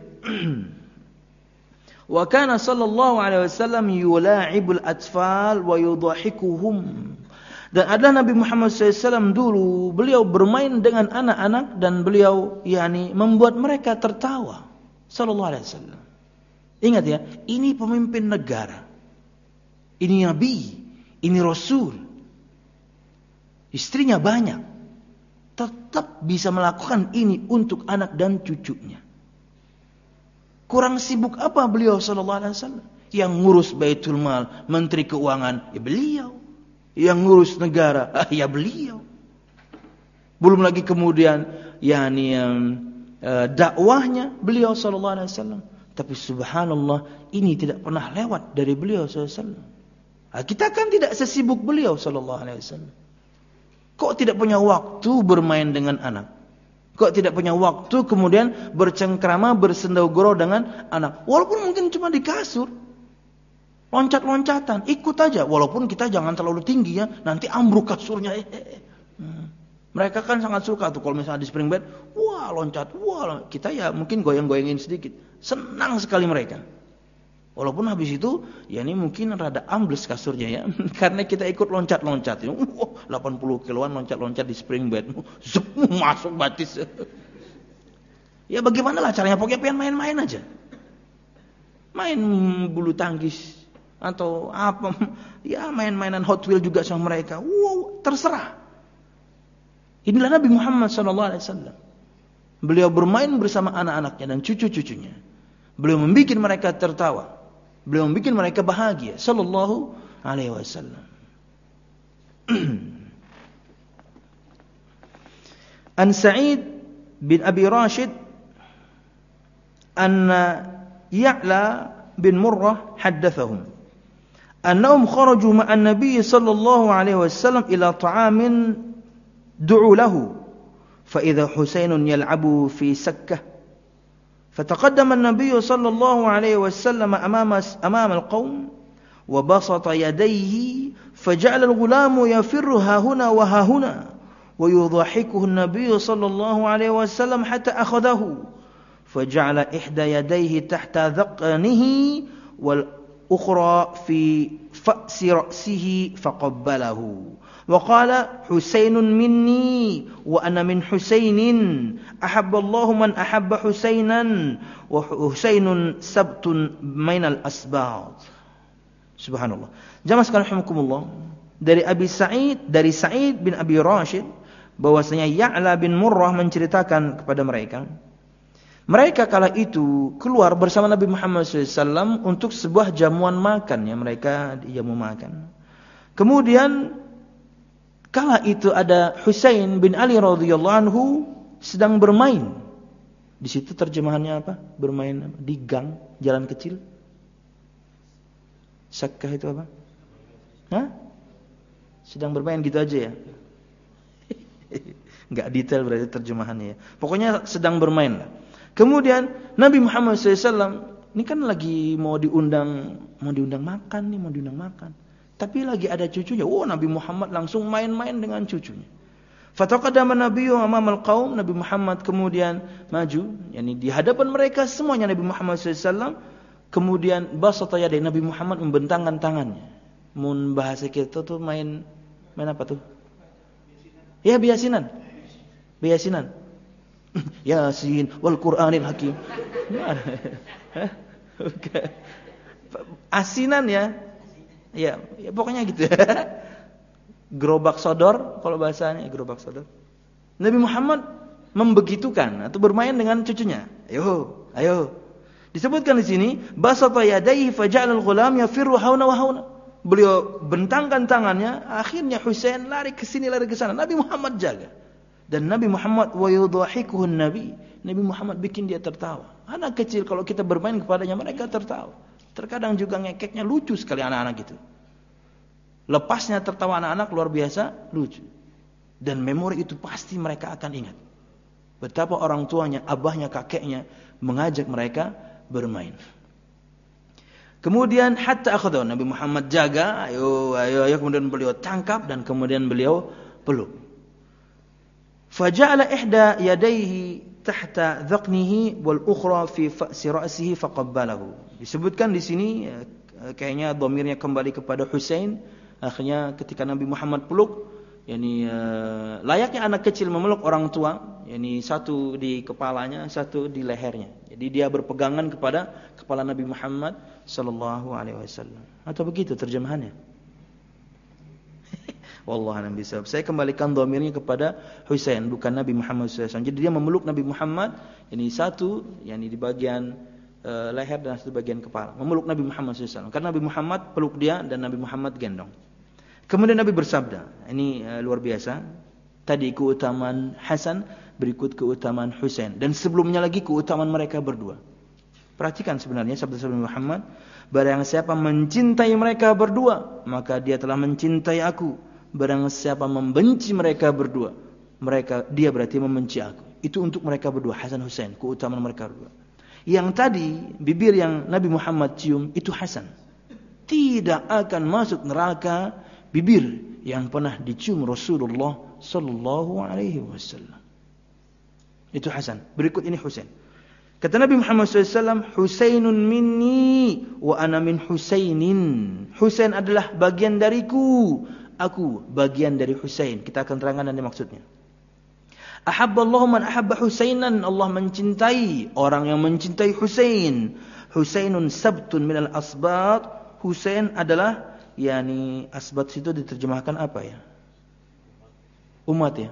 A: Wa kana sallallahu alaihi wasallam yula'ibul atfal wa yudhahikuhum. Dan adalah Nabi Muhammad SAW dulu beliau bermain dengan anak-anak dan beliau yani membuat mereka tertawa. Sallallahu alaihi wasallam. Ingat ya, ini pemimpin negara. Ini nabi, ini rasul. Istrinya banyak. Tetap bisa melakukan ini untuk anak dan cucunya. Kurang sibuk apa beliau sallallahu alaihi wasallam? Yang ngurus Baitul Mal, menteri keuangan, ya beliau. Yang ngurus negara, ya beliau. Belum lagi kemudian yani dakwahnya beliau sallallahu alaihi wasallam. Tapi subhanallah, ini tidak pernah lewat dari beliau sallallahu alaihi wasallam. Kita kan tidak sesibuk beliau sallallahu alaihi wasallam. Kok tidak punya waktu bermain dengan anak? Kok tidak punya waktu kemudian bercengkrama, bersendau-gurau dengan anak? Walaupun mungkin cuma di kasur. Loncat-loncatan, ikut aja. Walaupun kita jangan terlalu tinggi ya, nanti ambruk kasurnya. Mereka kan sangat suka tuh kalau misalnya di spring bed, wah loncat, wah. Kita ya mungkin goyang-goyangin sedikit. Senang sekali mereka. Walaupun habis itu, ya ini mungkin rada ambles kasurnya ya. Karena kita ikut loncat-loncat. 80 kiloan loncat-loncat di spring bed. Masuk batis. Ya bagaimana lah caranya? Pokoknya pengen main-main aja. Main bulu tangkis. Atau apa. Ya main-mainan Hot Wheels juga sama mereka. Wow, terserah. Inilah Nabi Muhammad SAW. Beliau bermain bersama anak-anaknya dan cucu-cucunya. Beliau membuat mereka tertawa. Beliau membuat mereka bahagia. Sallallahu alaihi wasallam. An Sa'id bin Abi Rashid anna Ya'la bin Murrah haddathahum annahum kharaju ma'an nabiy sallallahu alaihi wasallam ila ta'amin du'u lahu fa idza Husainun yal'abu fi sakkah fataqaddama an-nabiy sallallahu alaihi wasallam amama al-qaum wa basata yadayhi faja'ala al-ghulamu yafirru ha huna wa ha huna wa yudhahikuhu an-nabiy sallallahu alaihi wasallam hatta akhadahu faja'ala ihda yadayhi tahta dhaqnihi wal أخرى في فأس رأسه فقبله وقال حسين مني وأنا من حسين أحب الله من أحب حسينا وحسين سبت من الأسباط. Subhanallah. Jamaah sekalian rahimakumullah, dari Sa'id bin Abi Rashid bahwasanya Ya'la bin Murrah menceritakan kepada mereka kala itu keluar bersama Nabi Muhammad SAW untuk sebuah jamuan makan, ya, mereka jamu makan. Kemudian kala itu ada Husain bin Ali radhiyallahu anhu sedang bermain. Di situ terjemahannya apa? Bermain di gang, jalan kecil. Sakkah itu apa? Hah? Sedang bermain gitu aja ya? Enggak detail berarti terjemahannya ya. Pokoknya sedang bermain lah. Kemudian Nabi Muhammad SAW ini kan lagi mau diundang makan. Tapi lagi ada cucunya. Nabi Muhammad langsung main-main dengan cucunya. Fataqaddama Nabiyyu amamal qaum, Nabi Muhammad kemudian maju, yakni di hadapan mereka semuanya Nabi Muhammad SAW. Kemudian basata yadayhi, Nabi Muhammad membentangkan tangannya. Mun bahasa kita tuh main apa tuh? Ya, biasinan. Yasin wal Qur'anil Hakim. Asinan ya. Ya, pokoknya gitu. Gerobak sodor kalau bahasanya, gerobak sodor. Nabi Muhammad membegitukan atau bermain dengan cucunya. Ayo. Disebutkan di sini, basata yadayhi faja'al al-ghulam yafirru hauna wa hauna. Beliau bentangkan tangannya, akhirnya Husain lari ke sini, lari ke sana. Nabi Muhammad jaga. Dan Nabi Muhammad wa yudhahikuhu Nabi Muhammad bikin dia tertawa. Anak kecil kalau kita bermain kepadanya mereka tertawa. Terkadang juga ngekeknya lucu sekali anak-anak itu. Lepasnya tertawa anak-anak luar biasa lucu. Dan memori itu pasti mereka akan ingat. Betapa orang tuanya, abahnya, kakeknya mengajak mereka bermain. Kemudian hatta akhadahu, Nabi Muhammad jaga, ayo kemudian beliau tangkap dan kemudian beliau peluk. Faja'ala ihda yadayhi tahta dhaqnihi wal ukhra fi fa'si ra'sihi faqabbalahu. Disebutkan di sini kayaknya dhamirnya kembali kepada Husain. Akhirnya ketika Nabi Muhammad peluk, yakni layaknya anak kecil memeluk orang tua, yakni satu di kepalanya, satu di lehernya. Jadi dia berpegangan kepada kepala Nabi Muhammad sallallahu alaihi wasallam. Atau begitu terjemahannya? Wallahualam bisawab. Saya kembalikan dhamirnya kepada Husain, bukan Nabi Muhammad SAW. Jadi dia memeluk Nabi Muhammad, ini satu, yakni di bagian leher dan satu bagian kepala. Memeluk Nabi Muhammad SAW. Karena Nabi Muhammad peluk dia dan Nabi Muhammad gendong. Kemudian Nabi bersabda, ini luar biasa. Tadi keutamaan Hasan, berikut keutamaan Husain. Dan sebelumnya lagi keutamaan mereka berdua. Perhatikan sebenarnya sabda-sabda Muhammad. Barang siapa mencintai mereka berdua, maka dia telah mencintai aku. Barang siapa membenci mereka berdua, dia berarti membenci aku. Itu untuk mereka berdua, Hasan Husain, keutamaan mereka berdua. Yang tadi bibir yang Nabi Muhammad cium itu Hasan. Tidak akan masuk neraka bibir yang pernah dicium Rasulullah sallallahu alaihi wasallam. Itu Hasan. Berikut ini Husain. Kata Nabi Muhammad SAW, Husainun minni wa ana min Husainin. Husain adalah bagian dariku. Aku bagian dari Husain. Kita akan terangkan nanti maksudnya. Ahabballahu man ahabba Husainan. Allah mencintai orang yang mencintai Husain. Husainun sabtun minal asbat. Husain adalah, yakni asbat itu diterjemahkan apa ya? Umat ya.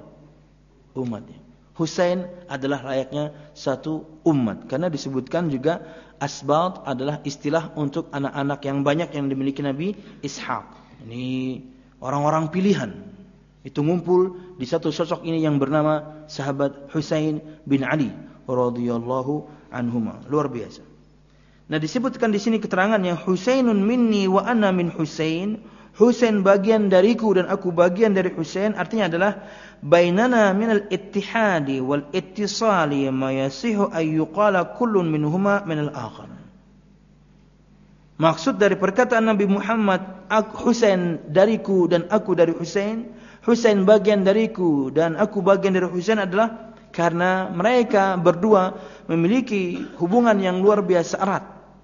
A: Umat ya. Husain adalah layaknya satu umat. Karena disebutkan juga asbat adalah istilah untuk anak-anak yang banyak yang dimiliki Nabi Ishaq. Ini orang-orang pilihan. Itu ngumpul di satu sosok ini yang bernama sahabat Husain bin Ali radhiyallahu anhuma. Luar biasa. Nah, disebutkan di sini keterangan yang Husainun minni wa ana min Husain. Husain bagian dariku dan aku bagian dari Husain, artinya adalah bainana minal ittihadi wal ittisali ma yasihu ay yuqala kullun minhuma minal akhar. Maksud dari perkataan Nabi Muhammad, Husain dariku dan aku dari Husain, Husain bagian dariku dan aku bagian dari Husain adalah karena mereka berdua memiliki hubungan yang luar biasa erat.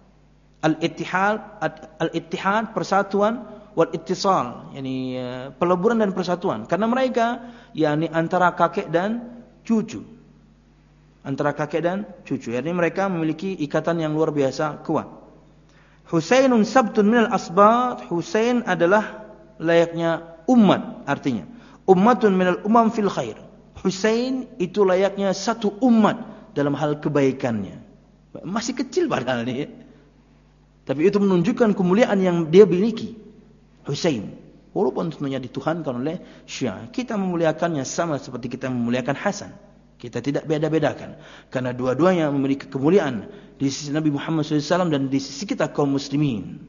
A: Al-ittihad persatuan, wal ittisal, yakni peleburan dan persatuan. Karena mereka yakni antara kakek dan cucu. Antara kakek dan cucu. Yakni mereka memiliki ikatan yang luar biasa kuat. Husainun sabtun minal asbat. Husain adalah layaknya umat, artinya ummatun minal umam fil khair. Husain itu layaknya satu umat dalam hal kebaikannya. Masih kecil padahal nih. Tapi itu menunjukkan kemuliaan yang dia miliki. Husain, walaupun tentunya dituhankan oleh Syiah, kita memuliakannya sama seperti kita memuliakan Hasan. Kita tidak beda-bedakan, karena dua-duanya memiliki kemuliaan di sisi Nabi Muhammad SAW dan di sisi kita kaum muslimin.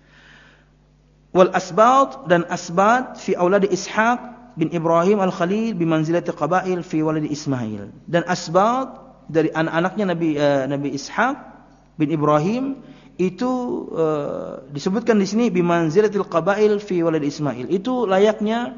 A: Wal asbat dan asbat fi auladi Ishaq bin Ibrahim al-Khalil bimanzilati qabail fi waladi Ismail. Dan asbat dari anak-anaknya Nabi Ishaq bin Ibrahim itu disebutkan di sini bimanzilatil qabail fi walad Ismail. Itu layaknya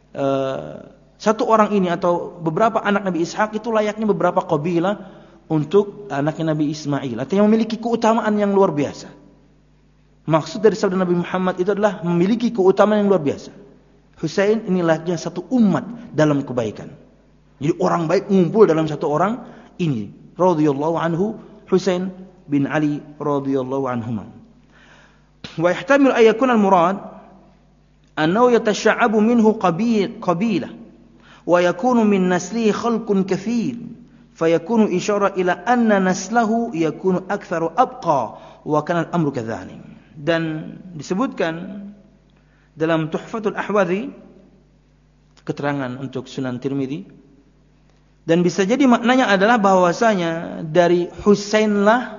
A: satu orang ini atau beberapa anak Nabi Ishaq itu layaknya beberapa qabilah untuk anaknya Nabi Ismail. Artinya memiliki keutamaan yang luar biasa. Maksud dari sabda Nabi Muhammad itu adalah memiliki keutamaan yang luar biasa. Husain ini layaknya satu umat dalam kebaikan. Jadi orang baik ngumpul dalam satu orang ini. Radhiyallahu anhu Husain bin Ali radhiyallahu anhuma. Wa yahtamil an yakuna al-murad annahu yatasha'abu minhu qabila wa yakunu min naslihi khalqun kathir fayakunu isyara ila anna naslahu yakunu aktharu abqa wa kana al-amru kadhalik. Dan disebutkan dalam Tuhfatul Ahwadhi keterangan untuk Sunan Tirmidzi, dan bisa jadi maknanya adalah bahwasanya dari Husainlah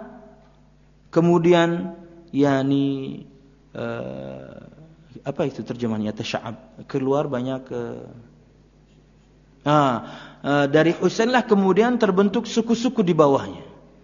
A: kemudian yakni apa itu terjemahannya, tasya'ab, keluar banyak dari Husainlah kemudian terbentuk suku-suku di bawahnya.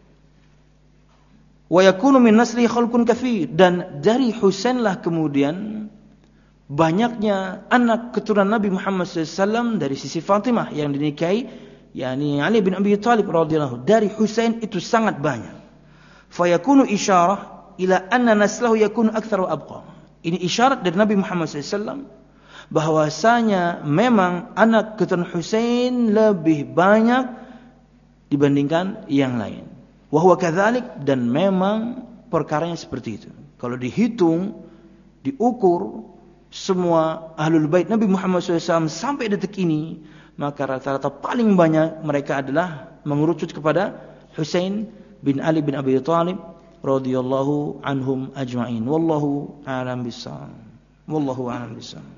A: Wa yakunu min nasli khalqun katsir, dan dari Husainlah kemudian banyaknya anak keturunan Nabi Muhammad SAW dari sisi Fatimah yang dinikahi yakni Ali bin Abi Thalib radhiyallahu. Dari Husain itu sangat banyak. Fayakunu isyarah ila anna naslahu yakunu aktsaru abqa. Ini isyarat dari Nabi Muhammad SAW bahwasanya memang anak keturunan Husain lebih banyak dibandingkan yang lain. Wa huwa kadzalik, dan memang perkaranya seperti itu. Kalau dihitung, diukur semua ahlul bait Nabi Muhammad SAW sampai detik ini, maka rata-rata paling banyak mereka adalah mengerucut kepada Husain bin Ali bin Abi Thalib radhiyallahu anhum ajma'in. Wallahu a'lam bissawab. Wallahu a'lam bissawab.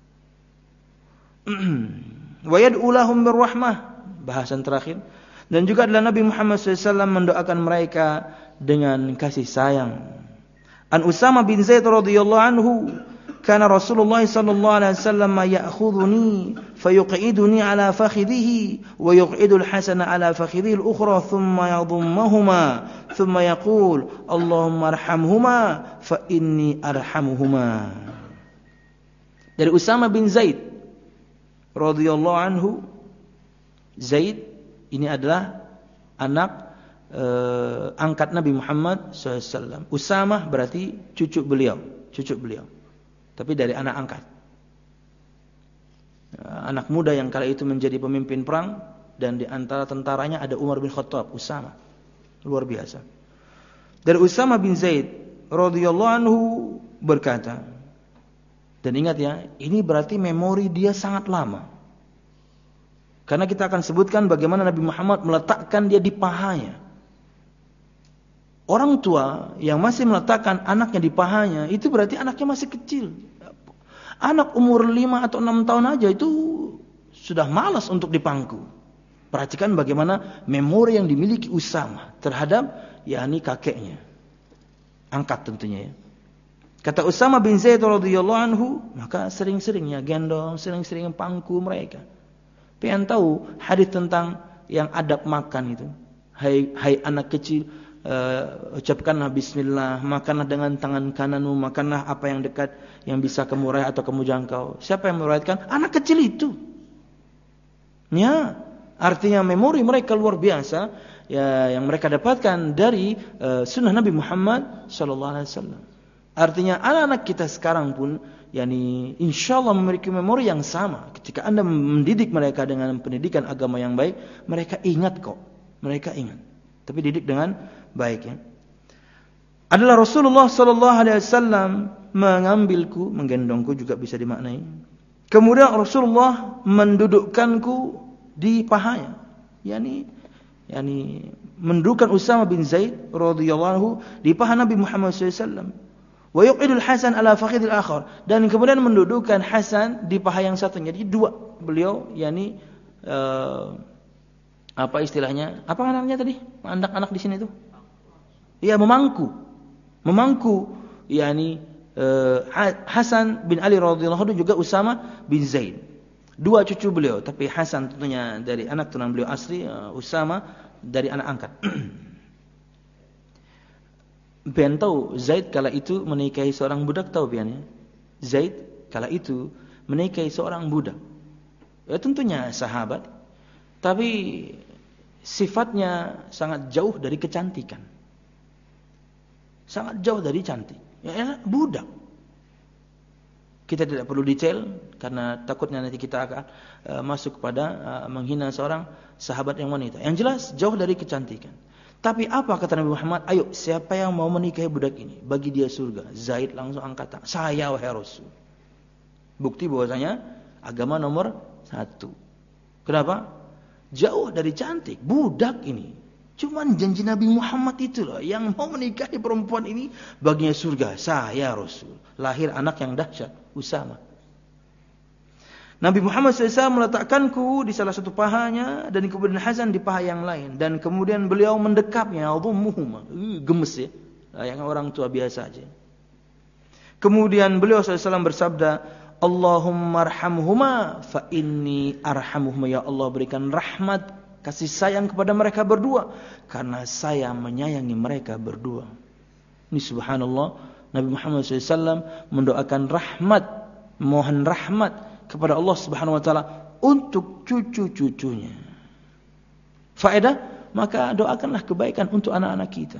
A: Wa yad'u lahum birrahmah, bahasan terakhir. Dan juga adalah Nabi Muhammad SAW mendoakan mereka dengan kasih sayang. An Usama bin Zaid radhiyallahu anhu, kana Rasulullah sallallahu alaihi wasallam ya'khudhuni fayuq'iduni ala fakhidhihi wa yuq'idu al-Hasan ala fakhidhihi al-ukhra thumma yadhummahuma thumma yaqul Allahumma arhamhuma fa inni arhamuhuma. Dari Usama bin Zaid radhiyallahu anhu, Zaid ini adalah anak angkat Nabi Muhammad SAW. Usamah berarti cucu beliau. Tapi dari anak angkat. Anak muda yang kala itu menjadi pemimpin perang, dan di antara tentaranya ada Umar bin Khattab, Usama. Luar biasa. Dari Usama bin Zaid radhiyallahu anhu berkata, dan ingat ya, ini berarti memori dia sangat lama. Karena kita akan sebutkan bagaimana Nabi Muhammad meletakkan dia di pahanya. Orang tua yang masih meletakkan anaknya di pahanya, itu berarti anaknya masih kecil. Anak umur 5 atau 6 tahun aja itu sudah malas untuk dipangku. Perhatikan bagaimana memori yang dimiliki Usama terhadap kakeknya. Angkat tentunya ya. Kata Usama bin Zaid radhiyallahu anhu, maka sering-seringnya gendong, sering-sering pangku mereka. Pengen tahu hadis tentang yang adab makan itu. Hai anak kecil, ucapkanlah bismillah, makanlah dengan tangan kananmu, makanlah apa yang dekat yang bisa kamu raih atau kamu jangkau. Siapa yang meriwayatkan? Anak kecil itu. Ya, artinya memori mereka luar biasa ya, yang mereka dapatkan dari sunnah Nabi Muhammad sallallahu alaihi wasallam. Artinya anak-anak kita sekarang pun insyaallah memiliki memori yang sama. Ketika Anda mendidik mereka dengan pendidikan agama yang baik, mereka ingat kok. Mereka ingat. Tapi didik dengan baik ya. Adalah Rasulullah sallallahu alaihi wasallam mengambilku, menggendongku juga bisa dimaknai. Kemudian Rasulullah mendudukkanku di pahanya. Mendudukkan Usama bin Zaid radhiyallahu anhu di paha Nabi Muhammad sallallahu alaihi wasallam. Wa yuqidul Hasan ala fakhidil akhar, dan kemudian mendudukkan Hasan di paha yang satunya. Jadi dua beliau apa istilahnya? Apa namanya tadi? Anak-anak di sini itu? Iya, memangku. Hasan bin Ali radhiyallahu anhu juga Usama bin Zaid. Dua cucu beliau, tapi Hasan tentunya dari anak turunan beliau asli, Usama dari anak angkat. Pian tahu Zaid kala itu menikahi seorang budak, tahu pian ya? Zaid kala itu menikahi seorang budak. Ya tentunya sahabat, tapi sifatnya sangat jauh dari kecantikan. Sangat jauh dari cantik. Ya, budak. Kita tidak perlu detail karena takutnya nanti kita akan masuk kepada menghina seorang sahabat yang wanita. Yang jelas jauh dari kecantikan. Tapi apa kata Nabi Muhammad? Ayo, siapa yang mau menikahi budak ini? Bagi dia surga. Zaid langsung angkat tangan. Saya wahai Rasul. Bukti bahwasanya agama nomor 1. Kenapa? Jauh dari cantik. Budak ini. Cuman janji Nabi Muhammad itu loh. Yang mau menikahi perempuan ini baginya surga. Saya Rasul. Lahir anak yang dahsyat. Usama. Nabi Muhammad SAW meletakkanku di salah satu pahanya, dan kemudian Hasan di paha yang lain, dan kemudian beliau mendekapnya, gemes ya, yang orang tua biasa aja. Kemudian beliau SAW bersabda, Allahumma arhamhuma fa inni arhamuhuma, ya Allah berikan rahmat, kasih sayang kepada mereka berdua, karena saya menyayangi mereka berdua. Ini subhanallah, Nabi Muhammad SAW mendoakan rahmat, mohon rahmat kepada Allah Subhanahu wa taala untuk cucu-cucunya. Faedah, maka doakanlah kebaikan untuk anak-anak kita.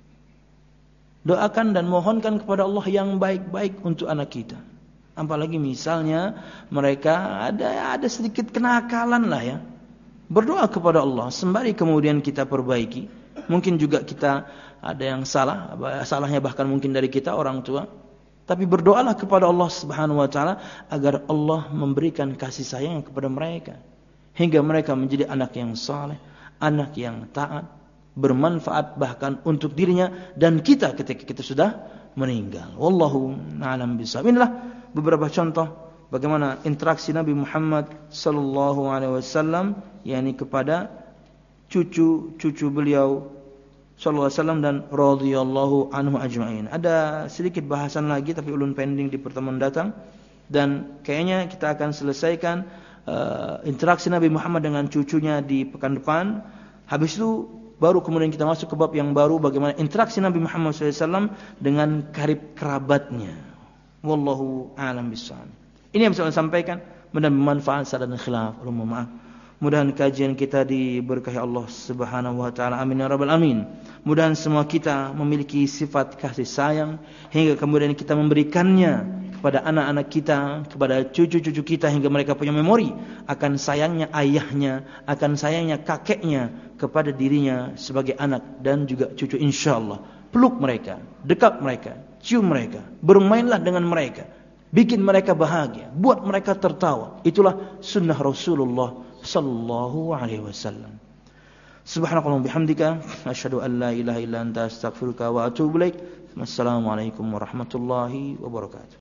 A: Doakan dan mohonkan kepada Allah yang baik-baik untuk anak kita. Apalagi misalnya mereka ada sedikit kenakalan lah ya. Berdoa kepada Allah sembari kemudian kita perbaiki. Mungkin juga kita ada yang salah, salahnya bahkan mungkin dari kita orang tua. Tapi berdoalah kepada Allah Subhanahu wa taala agar Allah memberikan kasih sayang kepada mereka hingga mereka menjadi anak yang saleh, anak yang taat, bermanfaat bahkan untuk dirinya dan kita ketika kita sudah meninggal. Wallahu a'lam bishawab. Inilah beberapa contoh bagaimana interaksi Nabi Muhammad sallallahu alaihi wasallam kepada cucu-cucu beliau sallallahu alaihi wasallam dan radhiyallahu anhu ajma'in. Ada sedikit bahasan lagi tapi ulun pending di pertemuan datang, dan kayaknya kita akan selesaikan interaksi Nabi Muhammad dengan cucunya di pekan depan. Habis itu baru kemudian kita masuk ke bab yang baru, bagaimana interaksi Nabi Muhammad SAW dengan karib kerabatnya. Wallahu a'lam bishawab. Ini yang bisa saya sampaikan, mudah bermanfaat, sadan khilaf, maaf. Mudahan kajian kita diberkahi Allah Subhanahu wa taala. Amin ya rabbal alamin. Mudahan semua kita memiliki sifat kasih sayang hingga kemudian kita memberikannya kepada anak-anak kita, kepada cucu-cucu kita hingga mereka punya memori akan sayangnya ayahnya, akan sayangnya kakeknya kepada dirinya sebagai anak dan juga cucu, insyaallah. Peluk mereka, dekap mereka, cium mereka, bermainlah dengan mereka, bikin mereka bahagia, buat mereka tertawa. Itulah sunnah Rasulullah sallallahu alaihi wasallam. Subhanakallahumma bihamdika asyhadu an la ilaha illa anta astaghfiruka wa atubu ilaik. Wassalamualaikum warahmatullahi wabarakatuh.